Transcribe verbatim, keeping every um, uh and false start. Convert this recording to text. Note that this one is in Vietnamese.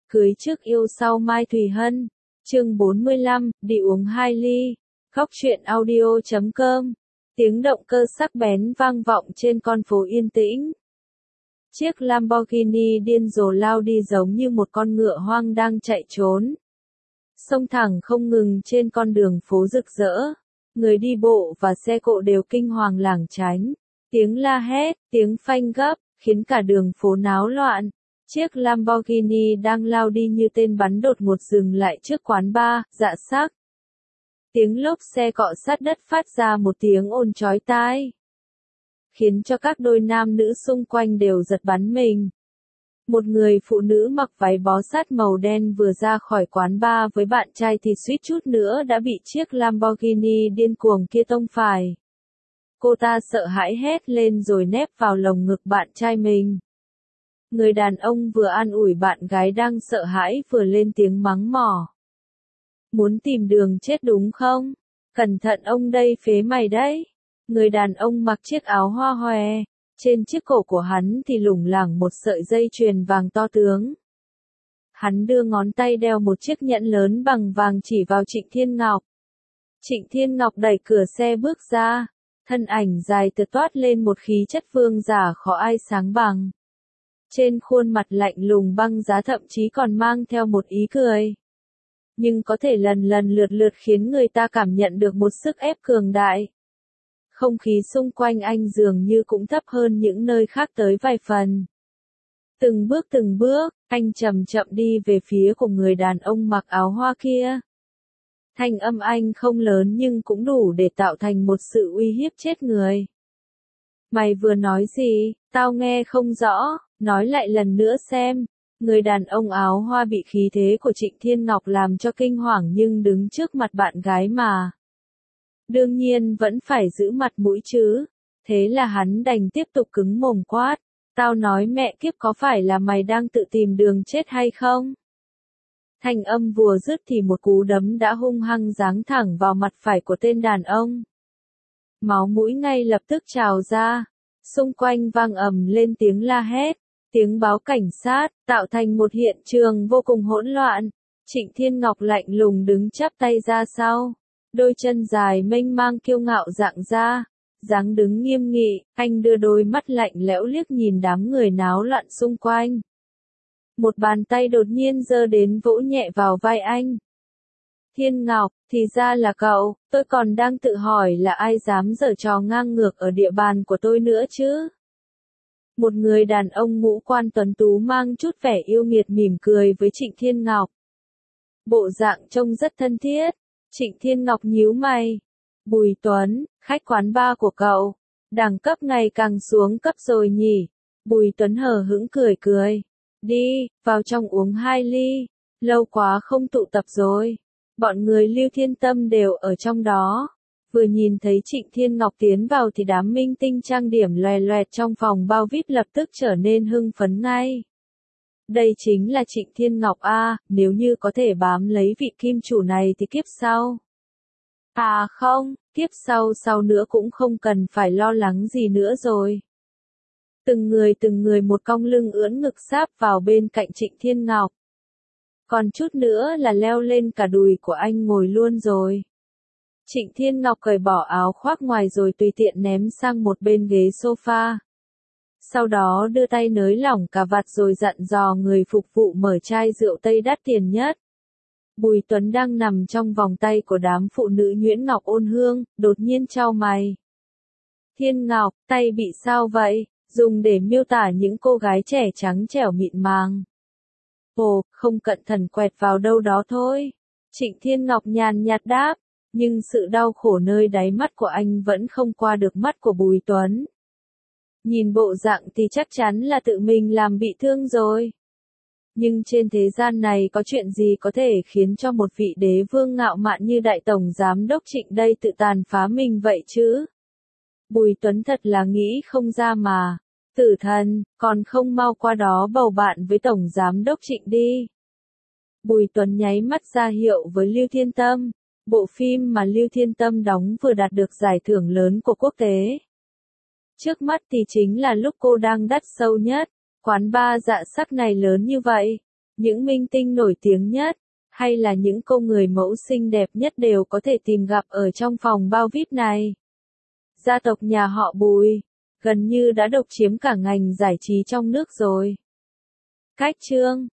Cưới trước yêu sau Mai Thùy Hân. Chương bốn mươi lăm, đi uống hai ly. Góc truyện audio chấm com. Tiếng động cơ sắc bén vang vọng trên con phố yên tĩnh. Chiếc Lamborghini điên rồ lao đi giống như một con ngựa hoang đang chạy trốn. Xông thẳng không ngừng trên con đường phố rực rỡ. Người đi bộ và xe cộ đều kinh hoàng lảng tránh. Tiếng la hét, tiếng phanh gấp, khiến cả đường phố náo loạn. Chiếc Lamborghini đang lao đi như tên bắn đột ngột dừng lại trước quán bar, dạ sắc. Tiếng lốp xe cọ sát đất phát ra một tiếng ồn chói tai, khiến cho các đôi nam nữ xung quanh đều giật bắn mình. Một người phụ nữ mặc váy bó sát màu đen vừa ra khỏi quán bar với bạn trai thì suýt chút nữa đã bị chiếc Lamborghini điên cuồng kia tông phải. Cô ta sợ hãi hét lên rồi nép vào lồng ngực bạn trai mình. Người đàn ông vừa an ủi bạn gái đang sợ hãi vừa lên tiếng mắng mỏ. Muốn tìm đường chết đúng không? Cẩn thận ông đây phế mày đấy. Người đàn ông mặc chiếc áo hoa hòe. Trên chiếc cổ của hắn thì lủng lẳng một sợi dây chuyền vàng to tướng. Hắn đưa ngón tay đeo một chiếc nhẫn lớn bằng vàng chỉ vào Trịnh Thiên Ngọc. Trịnh Thiên Ngọc đẩy cửa xe bước ra. Thân ảnh dài tựa toát lên một khí chất vương giả khó ai sáng bằng. Trên khuôn mặt lạnh lùng băng giá thậm chí còn mang theo một ý cười. Nhưng có thể lần lần lượt lượt khiến người ta cảm nhận được một sức ép cường đại. Không khí xung quanh anh dường như cũng thấp hơn những nơi khác tới vài phần. Từng bước từng bước, anh chậm chậm đi về phía của người đàn ông mặc áo hoa kia. Thanh âm anh không lớn nhưng cũng đủ để tạo thành một sự uy hiếp chết người. Mày vừa nói gì, tao nghe không rõ, nói lại lần nữa xem. Người đàn ông áo hoa bị khí thế của Trịnh Thiên Ngọc làm cho kinh hoàng nhưng đứng trước mặt bạn gái mà. Đương nhiên vẫn phải giữ mặt mũi chứ. Thế là hắn đành tiếp tục cứng mồm quát. Tao nói mẹ kiếp có phải là mày đang tự tìm đường chết hay không? Thanh âm vừa dứt thì một cú đấm đã hung hăng giáng thẳng vào mặt phải của tên đàn ông. Máu mũi ngay lập tức trào ra. Xung quanh vang ầm lên tiếng la hét, tiếng báo cảnh sát, tạo thành một hiện trường vô cùng hỗn loạn. Trịnh Thiên Ngọc lạnh lùng đứng chắp tay ra sau. Đôi chân dài mênh mang kiêu ngạo dạng ra. Dáng đứng nghiêm nghị, anh đưa đôi mắt lạnh lẽo liếc nhìn đám người náo loạn xung quanh. Một bàn tay đột nhiên giơ đến vỗ nhẹ vào vai anh. Thiên Ngọc, thì ra là cậu, tôi còn đang tự hỏi là ai dám giở trò ngang ngược ở địa bàn của tôi nữa chứ. Một người đàn ông ngũ quan tuấn tú mang chút vẻ yêu nghiệt mỉm cười với Trịnh Thiên Ngọc. Bộ dạng trông rất thân thiết. Trịnh Thiên Ngọc nhíu mày. Bùi Tuấn, khách quán bar của cậu, đẳng cấp ngày càng xuống cấp rồi nhỉ. Bùi Tuấn hờ hững cười cười. Đi, vào trong uống hai ly. Lâu quá không tụ tập rồi. Bọn người Lưu Thiên Tâm đều ở trong đó. Vừa nhìn thấy Trịnh Thiên Ngọc tiến vào thì đám minh tinh trang điểm loè loẹt trong phòng bao vê i pê lập tức trở nên hưng phấn ngay. Đây chính là Trịnh Thiên Ngọc a, nếu như có thể bám lấy vị kim chủ này thì kiếp sau. À không, kiếp sau sau nữa cũng không cần phải lo lắng gì nữa rồi. Từng người từng người một cong lưng ưỡn ngực sáp vào bên cạnh Trịnh Thiên Ngọc. Còn chút nữa là leo lên cả đùi của anh ngồi luôn rồi. Trịnh Thiên Ngọc cởi bỏ áo khoác ngoài rồi tùy tiện ném sang một bên ghế sofa. Sau đó đưa tay nới lỏng cà vạt rồi dặn dò người phục vụ mở chai rượu Tây đắt tiền nhất. Bùi Tuấn đang nằm trong vòng tay của đám phụ nữ nhuyễn ngọc ôn hương, đột nhiên chau mày. Thiên Ngọc, tay bị sao vậy? Dùng để miêu tả những cô gái trẻ trắng trẻo mịn màng. Ồ, không cẩn thận quẹt vào đâu đó thôi. Trịnh Thiên Ngọc nhàn nhạt đáp, nhưng sự đau khổ nơi đáy mắt của anh vẫn không qua được mắt của Bùi Tuấn. Nhìn bộ dạng thì chắc chắn là tự mình làm bị thương rồi. Nhưng trên thế gian này có chuyện gì có thể khiến cho một vị đế vương ngạo mạn như đại tổng giám đốc Trịnh đây tự tàn phá mình vậy chứ? Bùi Tuấn thật là nghĩ không ra mà. Tử thần, còn không mau qua đó bầu bạn với tổng giám đốc Trịnh đi. Bùi Tuấn nháy mắt ra hiệu với Lưu Thiên Tâm. Bộ phim mà Lưu Thiên Tâm đóng vừa đạt được giải thưởng lớn của quốc tế. Trước mắt thì chính là lúc cô đang đắt sâu nhất. Quán bar dạ sắc này lớn như vậy. Những minh tinh nổi tiếng nhất, hay là những cô người mẫu xinh đẹp nhất đều có thể tìm gặp ở trong phòng bao vi ai pi này. Gia tộc nhà họ Bùi, gần như đã độc chiếm cả ngành giải trí trong nước rồi. Cách chương